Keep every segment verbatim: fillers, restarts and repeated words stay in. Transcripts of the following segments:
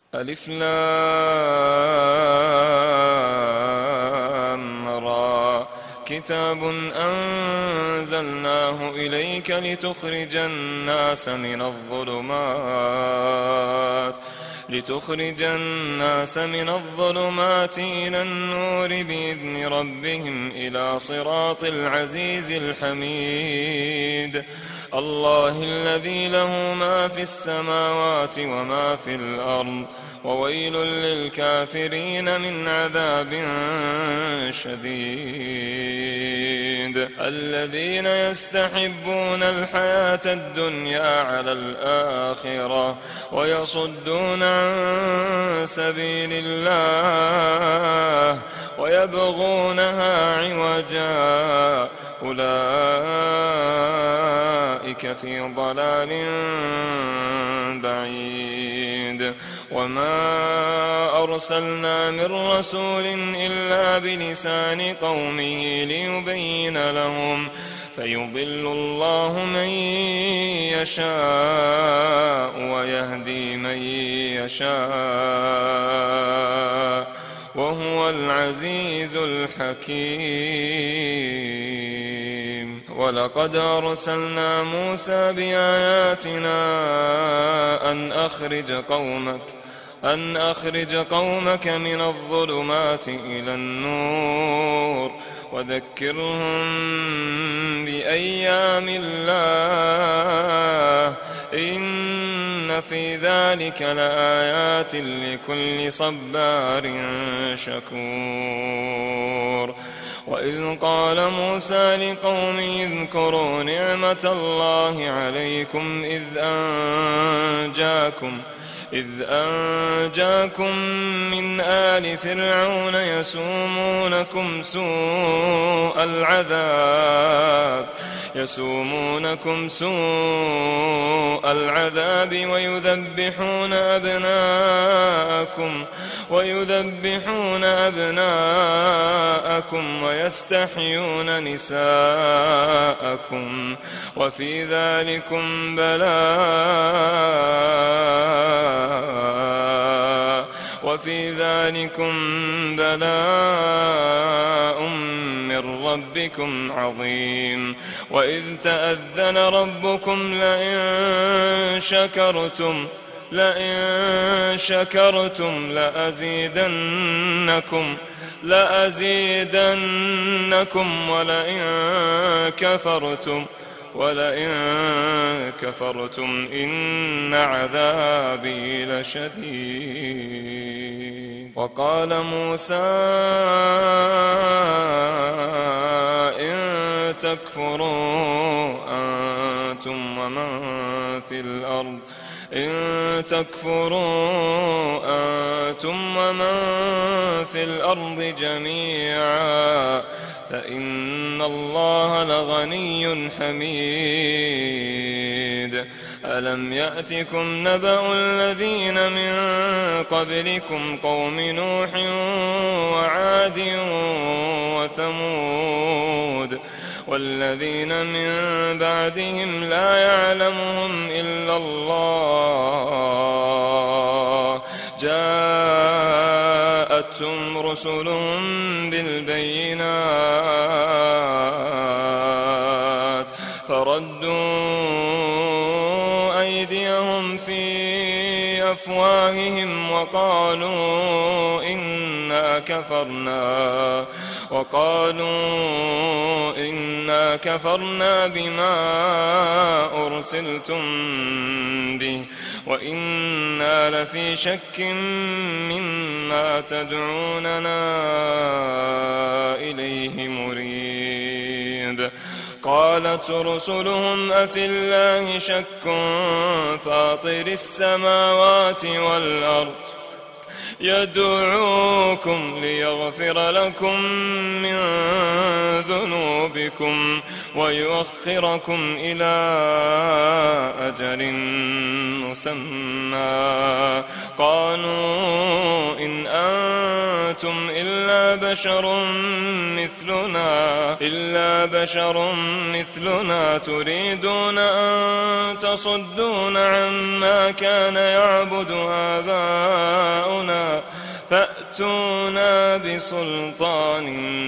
ألف لام را كتاب أنزلناه إليك لتخرج الناس من الظلمات لتخرج الناس من الظلمات إلى النور بإذن ربهم إلى صراط العزيز الحميد الله الذي له ما في السماوات وما في الأرض وويل للكافرين من عذاب شديد الذين يستحبون الحياة الدنيا على الآخرة ويصدون عن سبيل الله ويبغونها عوجا أولئك في ضلال بعيد وما أرسلنا من رسول إلا بلسان قومه ليبين لهم فيضل الله من يشاء ويهدي من يشاء وهو العزيز الحكيم ولقد أرسلنا موسى بآياتنا أن أخرج قومك أن أخرج قومك من الظلمات إلى النور وذكرهم بأيام الله إن في ذلك لآيات لكل صبار شكور وإذ قال موسى لقومه اذكروا نعمة الله عليكم إذ أنجاكم إذ أنجاكم من آل فرعون يسومونكم سوء العذاب يسومونكم سوء العذاب ويذبحون أبناءكم ويذبحون أبناءكم ويستحيون نساءكم وفي ذلكم بلاء وفي ذلكم بلاء من ربكم عظيم وإذ تأذن ربكم لئن شكرتم لئن شكرتم لأزيدنكم لأزيدنكم ولئن كفرتم ولئن كفرتم إن عذابي لشديد وقال موسى إن تكفروا أنتم ومن في الأرض إن تكفروا أنتم ومن في الأرض جميعا فإن الله لغني حميد ألم يأتكم نبأ الذين من قبلكم قوم نوح وعاد وثمود والذين من بعدهم لا يعلمهم إلا الله جاءتهم رسلهم بالبينات فردوا أيديهم في أفواههم وقالوا إنا كفرنا وقالوا إنا كفرنا بما أرسلتم به وإنا لفي شك مما تدعوننا إليه مريب قالت رسلهم أفي الله شك فاطر السماوات والأرض يدعوكم ليغفر لكم من ذنوبكم ويؤخركم إلى أجل مسمى قالوا إن أنتم إلا بشر مثلنا إلا بشر مثلنا تريدون أن تصدون عما كان يعبد آباؤنا فأتونا بسلطان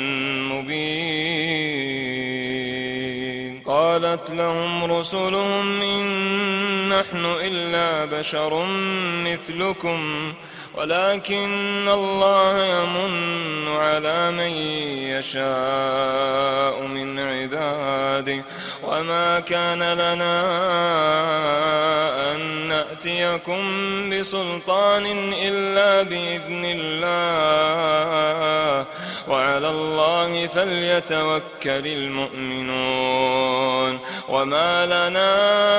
مبين. قالت لهم رسلهم إن نحن إلا بشر مثلكم ولكن الله يمن على من يشاء من عباده وما كان لنا أن نأتيكم بسلطان إلا بإذن الله وعلى الله فليتوكل المؤمنون. وما لنا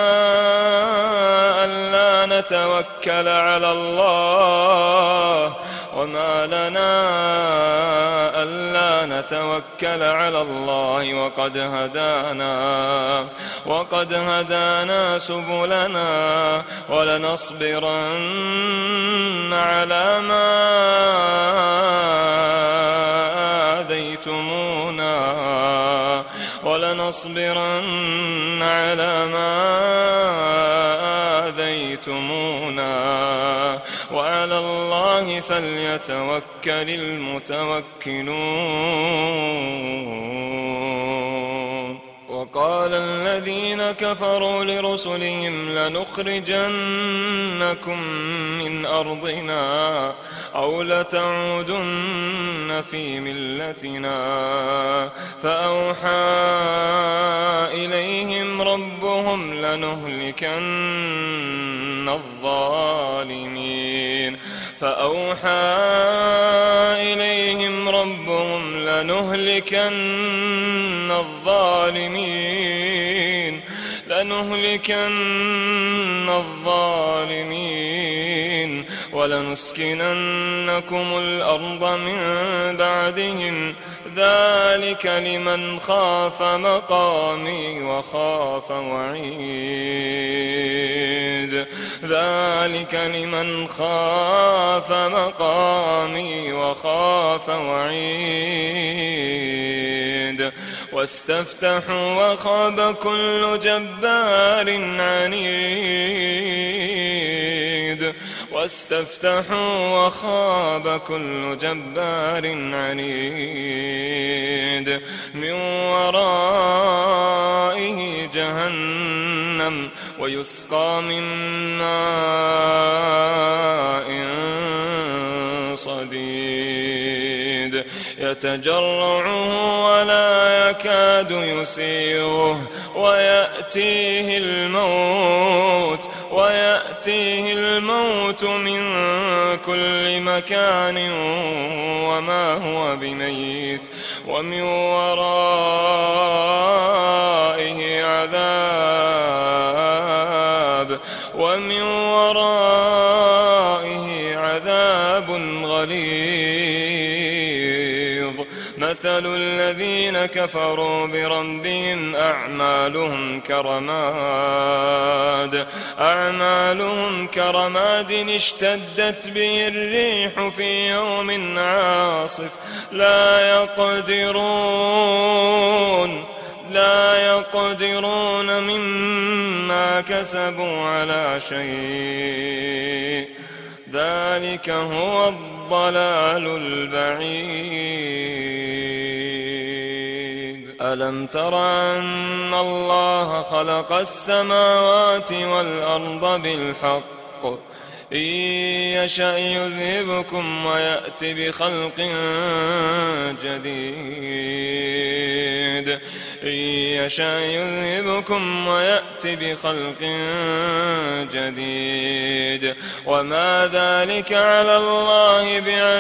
ألا نتوكل على الله وما لنا ألا نتوكل على الله وقد هدانا وقد هدانا سبلنا ولنصبرن على ما آذيتمونا ولنصبرن على ما آذيتمونا وعلى الله فليتوكل المتوكلون. وقال الذين كفروا لرسلهم لنخرجنكم من أرضنا أو لتعودن في ملتنا فأوحى إليهم ربهم لنهلكن الظالمين فأوحى إليهم ربهم لنهلكن الظالمين لنهلكن الظالمين ولنسكننكم الأرض من بعدهم ذلك لمن خاف مقامي وخاف وعيد ذلك لمن خاف مقامي وخاف وعيد. واستفتحوا وخاب كل جبار عنيد واستفتحوا وخاب كل جبار عنيد من ورائه جهنم ويسقى من ماء صديد يتجرعه ولا يكاد يسيغه ويأتيه الموت ويأتيه الموت من كل مكان وما هو بميت ومن ورائه عذاب ومن ورائه عذاب غليظ. مثل الذين كفروا بربهم أعمالهم كرماد أعمالهم كرماد اشتدت به الريح في يوم عاصف لا يقدرون لا يقدرون مما كسبوا على شيء ذلك هو الضلال البعيد. ألم تر أن الله خلق السماوات والأرض بالحق إن يشأ يذهبكم ويأت بخلق جديد إن يشأ يذهبكم ويأت بخلق جديد وما ذلك على الله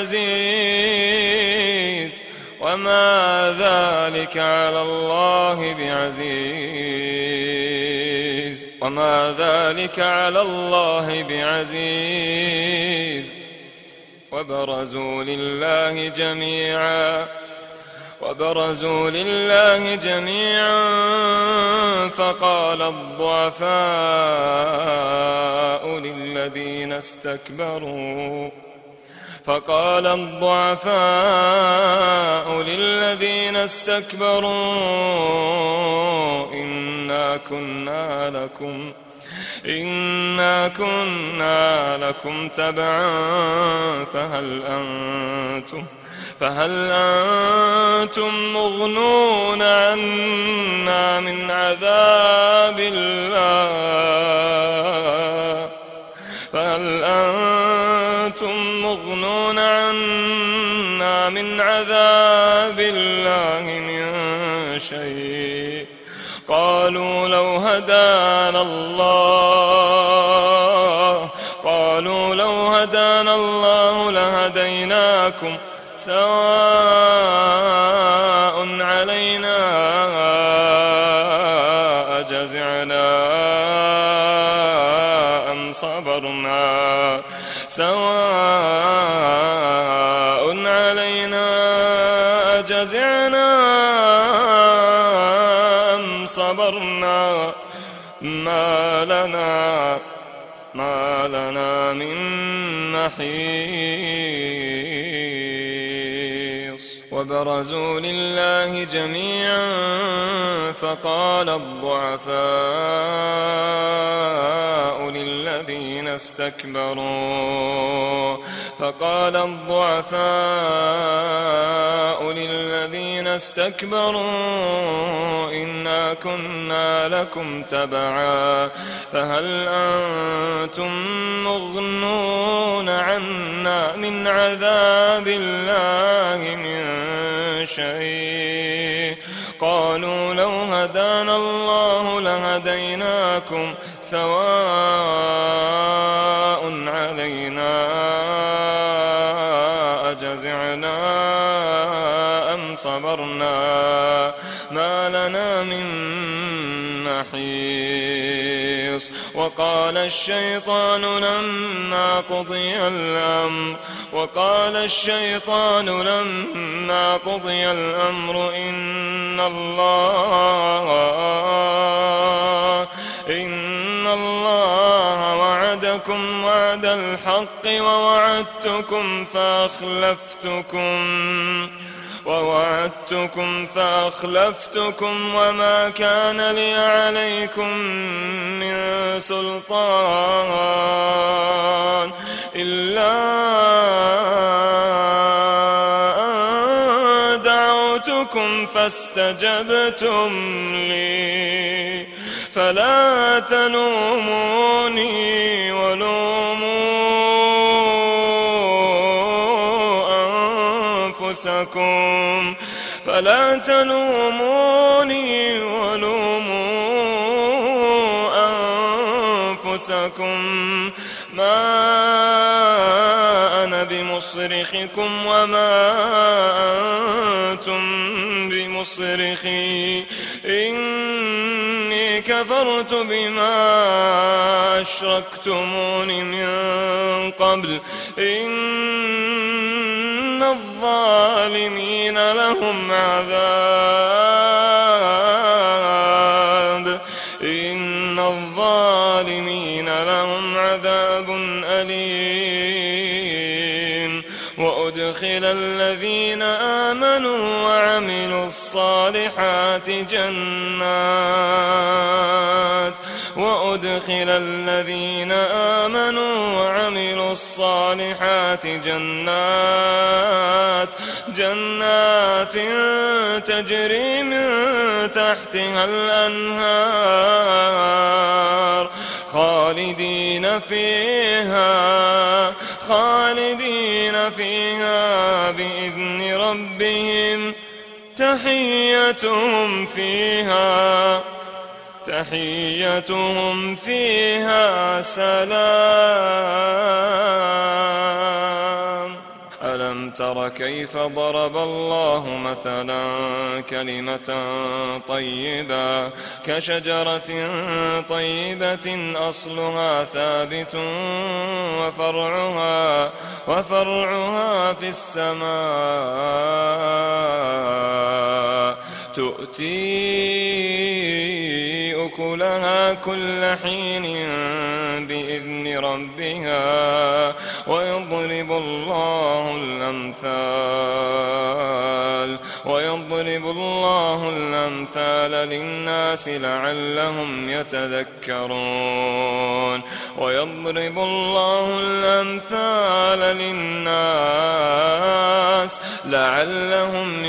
بعزيز وما ذلك على الله بعزيز وما ذلك على الله بعزيز. وبرزوا لله جميعا وبرزوا لله جميعا فقال الضعفاء للذين استكبروا فقال الضعفاء للذين استكبروا إنا كنا لكم إنا كنا لكم تبعا فهل أنتم فهل أنتم مغنون عنا من عذاب الله فهل أنتم مغنون عنا من عذاب الله من شيء قالوا لو هدانا الله قالوا لو هدانا الله لهديناكم سواء علينا أجزعنا أم صبرنا سواء علينا أجزعنا أم صبرنا ما لنا ما لنا من محيص وبرزوا لله جميعا فقال الضعفاء للذين استكبروا فقال الضعفاء للذين استكبروا إنا كنا لكم تبعا فهل أنتم مغنون عنا من عذاب الله من شيء قالوا لو هدانا الله لهديناكم سواء علينا أجزعنا أم صبرنا ما لنا من محيص وقال الشيطان لما قضي الأمر وقال الشيطان لما قضي الأمر إن الله إن الله وعدكم وعد الحق ووعدتكم فأخلفتكم ووعدتكم فأخلفتكم وما كان لي عليكم من سلطان إلا أن دعوتكم فاستجبتم لي فلا تلوموني ولوموا أنفسكم فلا تلوموني ولوموا أنفسكم ما أنا بمصرخكم وما أنتم بمصرخي إني كفرت بما أشركتمون من قبل إن الظالمين لهم عذاب إن الظالمين لهم عذاب أليم وأدخل الذين آمنوا وعملوا الصالحات جنات وأدخل الذين آمنوا وعملوا الصالحات جنات جنات تجري من تحتها الأنهار خالدين فيها خالدين فيها بإذن ربهم تحيتهم فيها تحيتهم فيها سلام. ألم تر كيف ضرب الله مثلا كلمة طيبة كشجرة طيبة أصلها ثابت وفرعها وفرعها في السماء تؤتي أكلها كل حين بإذن ربها ويضرب الله الأمثال ويضرب الله الأمثال للناس لعلهم يتذكرون ويضرب الله الأمثال للناس لعلهم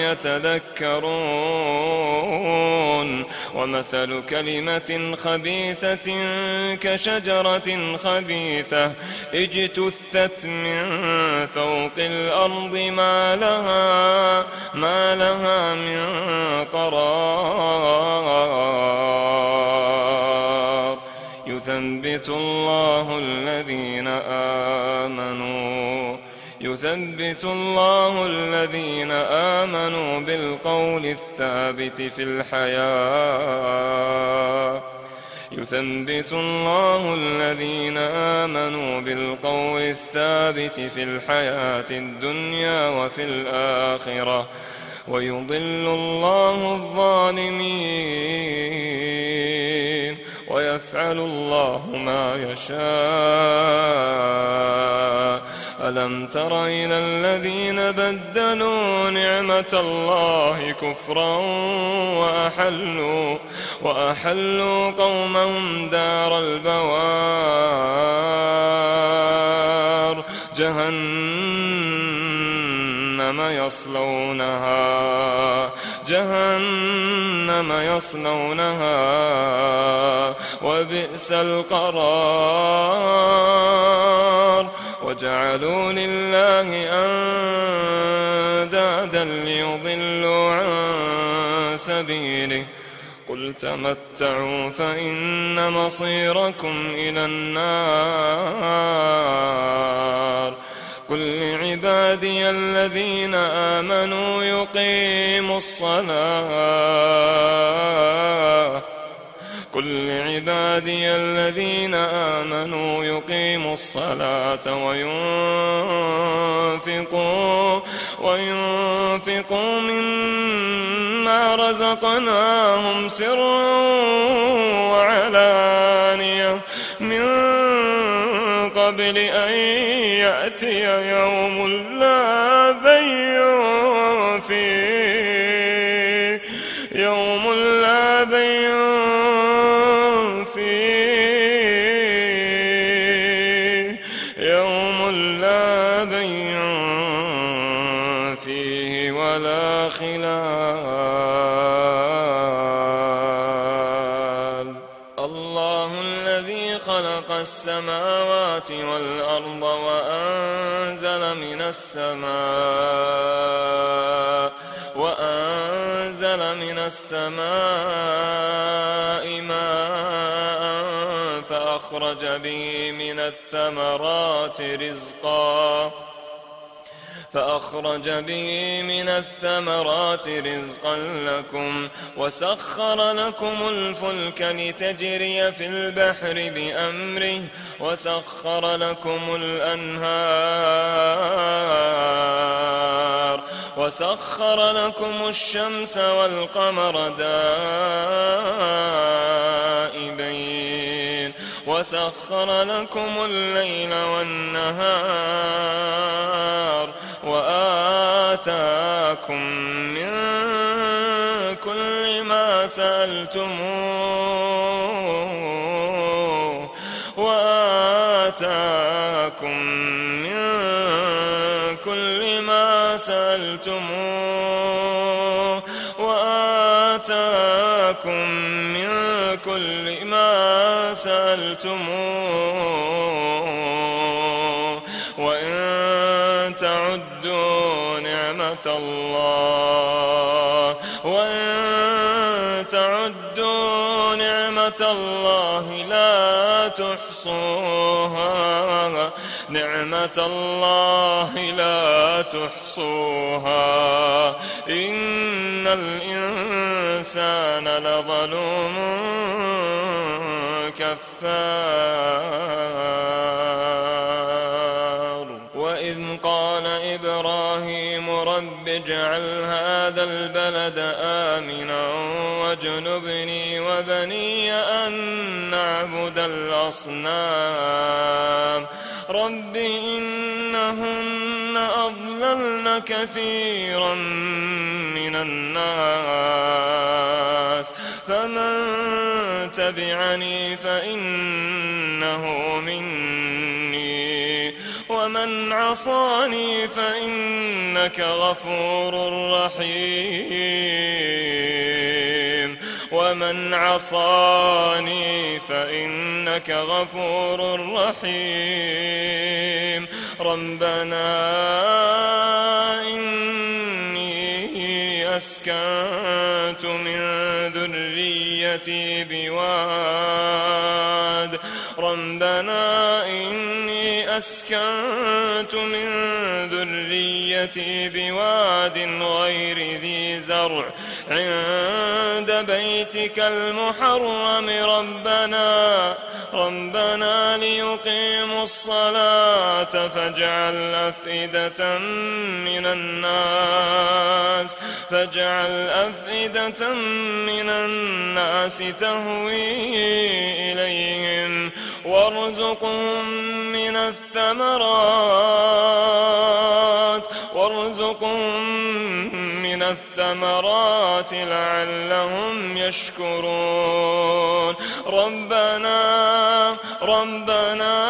يتذكرون ومثل كلمة خبيثة كشجرة خبيثة اجتثت من فوق الأرض ما لها, ما لها من قرار يثبت الله الذين آمنوا يثبت الله الذين آمنوا بالقول الثابت في الحياة يثبت الله الذين آمنوا بالقول الثابت في الحياة الدنيا وفي الآخرة ويضل الله الظالمين ويفعل الله ما يشاء ألم تر إلى الذين بدلوا نعمة الله كفرا وأحلوا, وأحلوا قومهم دار البوار جهنم يصلونها جهنم يصلونها وبئس القرار وجعلوا لله أندادا ليضلوا عن سبيله قل تمتعوا فإن مصيركم إلى النار قل لعبادي الذين آمنوا يقيموا الصلاة قل لعبادي الذين آمنوا يقيموا الصلاة وينفقوا وينفقوا مما رزقناهم سرا وعلانية من قبل أن يأتي يوم لا بيع فيه يوم لا بيع فيه يوم لا بيع فيه ولا خلال الله الذي خلق السماوات والأرض وأنزل من السماء وأنزل من السماء ماء فأخرج به من الثمرات رزقا فأخرج به من الثمرات رزقا لكم وسخر لكم الفلك لتجري في البحر بأمره وسخر لكم الأنهار وسخر لكم الشمس والقمر دائبين وسخر لكم الليل والنهار وآتاكم من كل ما سألتموه وآتاكم من كل ما سألتموه وآتاكم من كل ما سألتموه وإن تعدوا نعمة الله وإن تعدوا نعمة الله لا تحصوها نعمة الله لا تحصوها إن الإنسان لظلوم كفار وإذ قال إبراهيم رب اجعل هذا البلد آمنا واجنبني وبني أن نعبد الأصنام رب إنهن أضللن كثيرا من الناس فمن تبعني فإنه مني ومن عصاني فإنك غفور رحيم ومن عصاني فإنك غفور رحيم ربنا إني أسكنت من ذريتي بواد ربنا إني أسكنت من ذريتي بواد غير ذي زرع عند بيتك المحرم ربنا ربنا ليقيموا الصلاة فاجعل أفئدة من الناس فاجعل أفئدة من الناس تهوي إليهم وارزقهم من الثمرات وارزقهم من الثمرات لعلهم يشكرون ربنا ربنا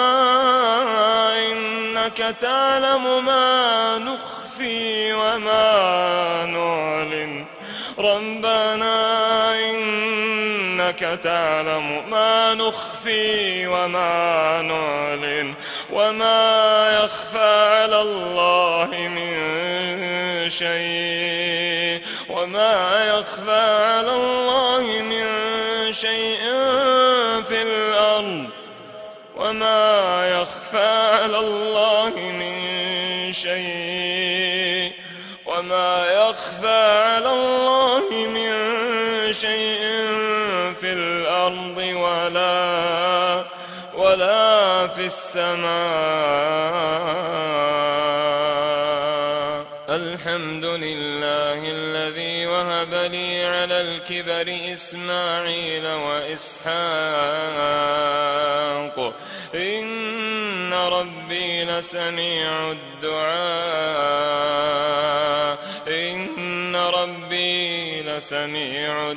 إنك تعلم ما نخفي وما نعلن ربنا إنك تعلم ما نخفي وما نعلن وما يخفى على الله من شيء وما يخفى على الله من شيء في الأرض وما يخفى على الله من شيء وما يخفى على الله من شيء في الأرض ولا ولا في السماء الحمد لله الذي وهب لي على الكبر إسماعيل وإسحاق إن ربي لسميع الدعاء إن ربي لسميع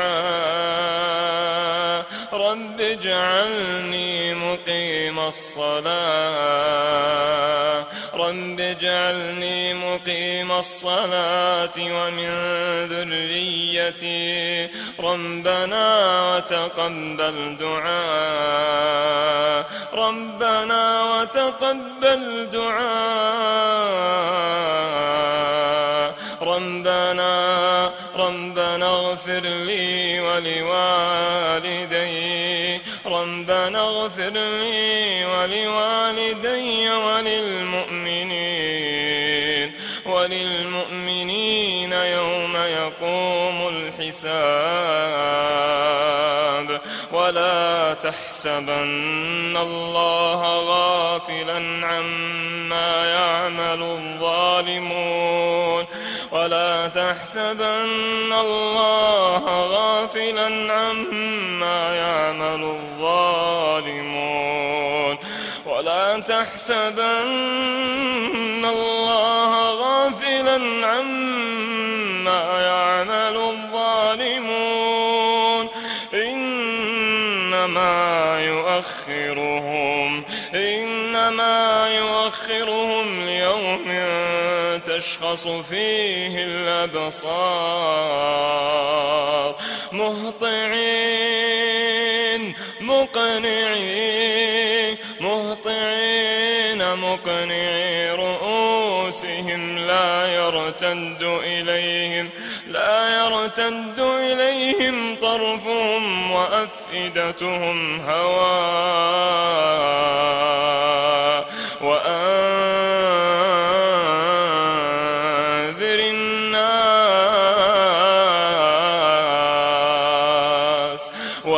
الدعاء رب اجعلني مقيم الصلاة رب اجعلني مقيم الصلاة ومن ذريتي ربنا وتقبل دعاء ربنا وتقبل دعاء ربنا ربنا اغفر لي ولوالدي ربنا اغفر لي ولوالدي وللمؤمنين وللمؤمنين يوم يقوم الحساب ولا تحسبن الله غافلا عما يعمل الظالمون ولا تحسبن الله غافلا عما يعمل الظالمون ولا تحسبن الله غافلا عما يعمل الظالمون إنما يؤخرهم إنما يؤخرهم ليوم تشخص فيه الأبصار مهطعين مقنعين مهطعين مقنعي رؤوسهم لا يرتد إليهم لا يرتد إليهم طرفهم وأفئدتهم هواء وأنذر الناس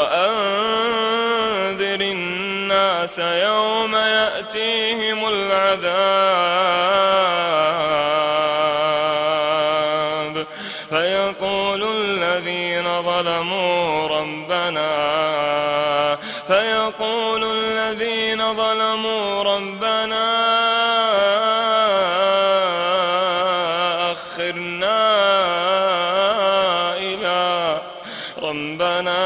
وأنذر الناس يوم يأتيهم العذاب فيقول الذين ظلموا ربنا فيقول الذين ظلموا ربنا أخرنا إلى ربنا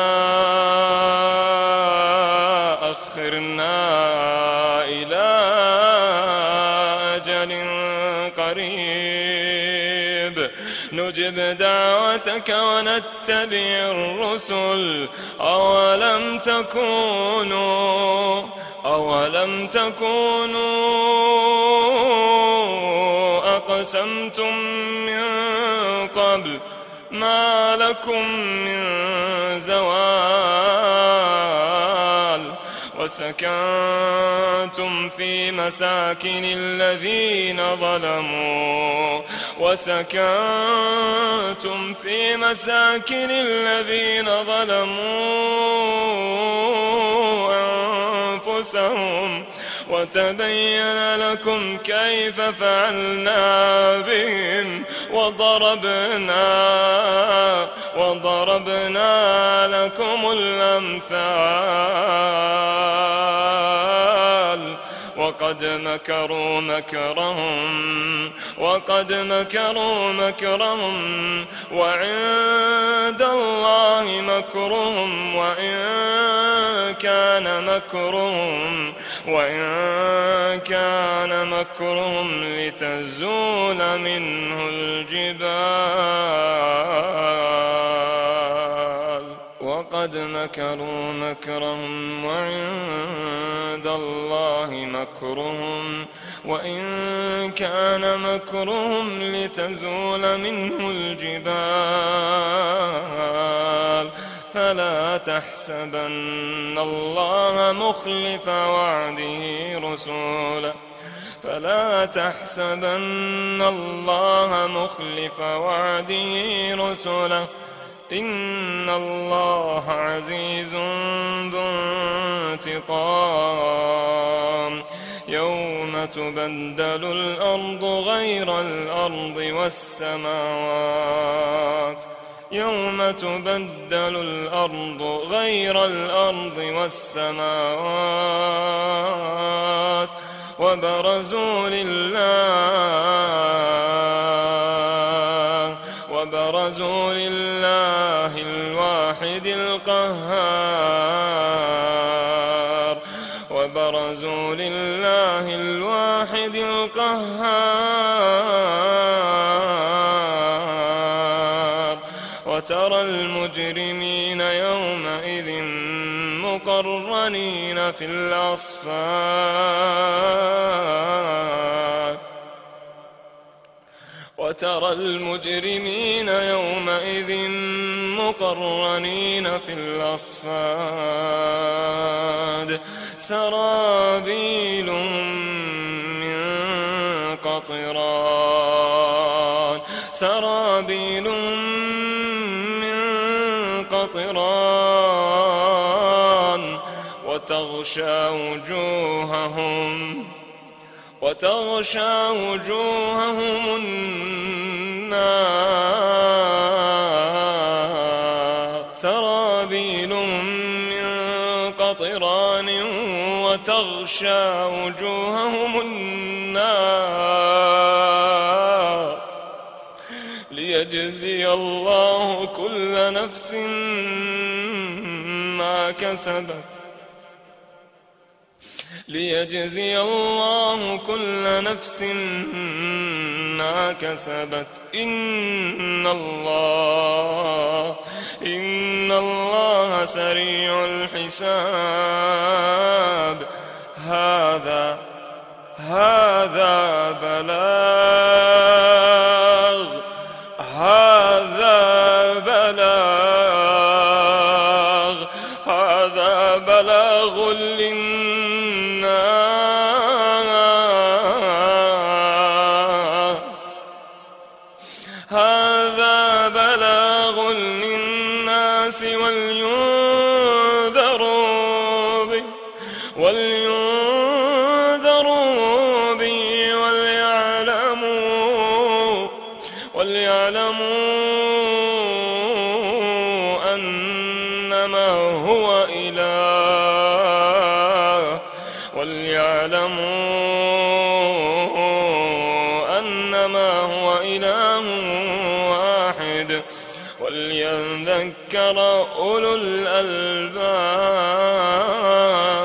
أخرنا إلى أجل قريب نجب دعوتك ونتبع الرسل أولم تكونوا أولم تكونوا أقسمتم من قبل ما لكم من زوال وسكنتم في مساكن الذين ظلموا وسكنتم في مساكن الذين ظلموا أنفسهم وتبين لكم كيف فعلنا بهم وضربنا وضربنا لكم الأمثال وقد مكروا مكرهم وقد مكروا مكرهم وعند الله مكرهم وإن كان مكرهم وإن كان مكرهم لتزول منه الجبال وقد مكروا مكرهم وعند الله مكرهم وإن كان مكرهم لتزول منه الجبال فلا تحسبن الله مخلف وعده رسوله فلا تحسبن الله مخلف وعده رسله إن الله عزيز ذو انتقام يوم تبدل الأرض غير الأرض والسماوات يوم تبدل الأرض غير الأرض والسماوات وبرزوا لله وبرزوا لله الواحد القهار وبرزوا لله الواحد القهار وترى المجرمين يومئذ مقرنين في الأصفاد وترى المجرمين يومئذ مقرنين في الأصفاد سرابيل من قطران سرابيل من قطران وتغشى وجوههم وتغشى وجوههم النار سرابيل من قطران وتغشى وجوههم النار ليجزي الله كل نفس ما كسبت ليجزي الله كل نفس ما كسبت إن الله إن الله سريع الحساب هذا هذا بلاغ هذا بلاغ هذا بلاغ للناس هذا بلاغ للناس ولينذروا به ولينذروا به وليعلموا وليعلموا أنما هو إله وليعلموا أنما هو إله واحد وليذكر أولو الألباب.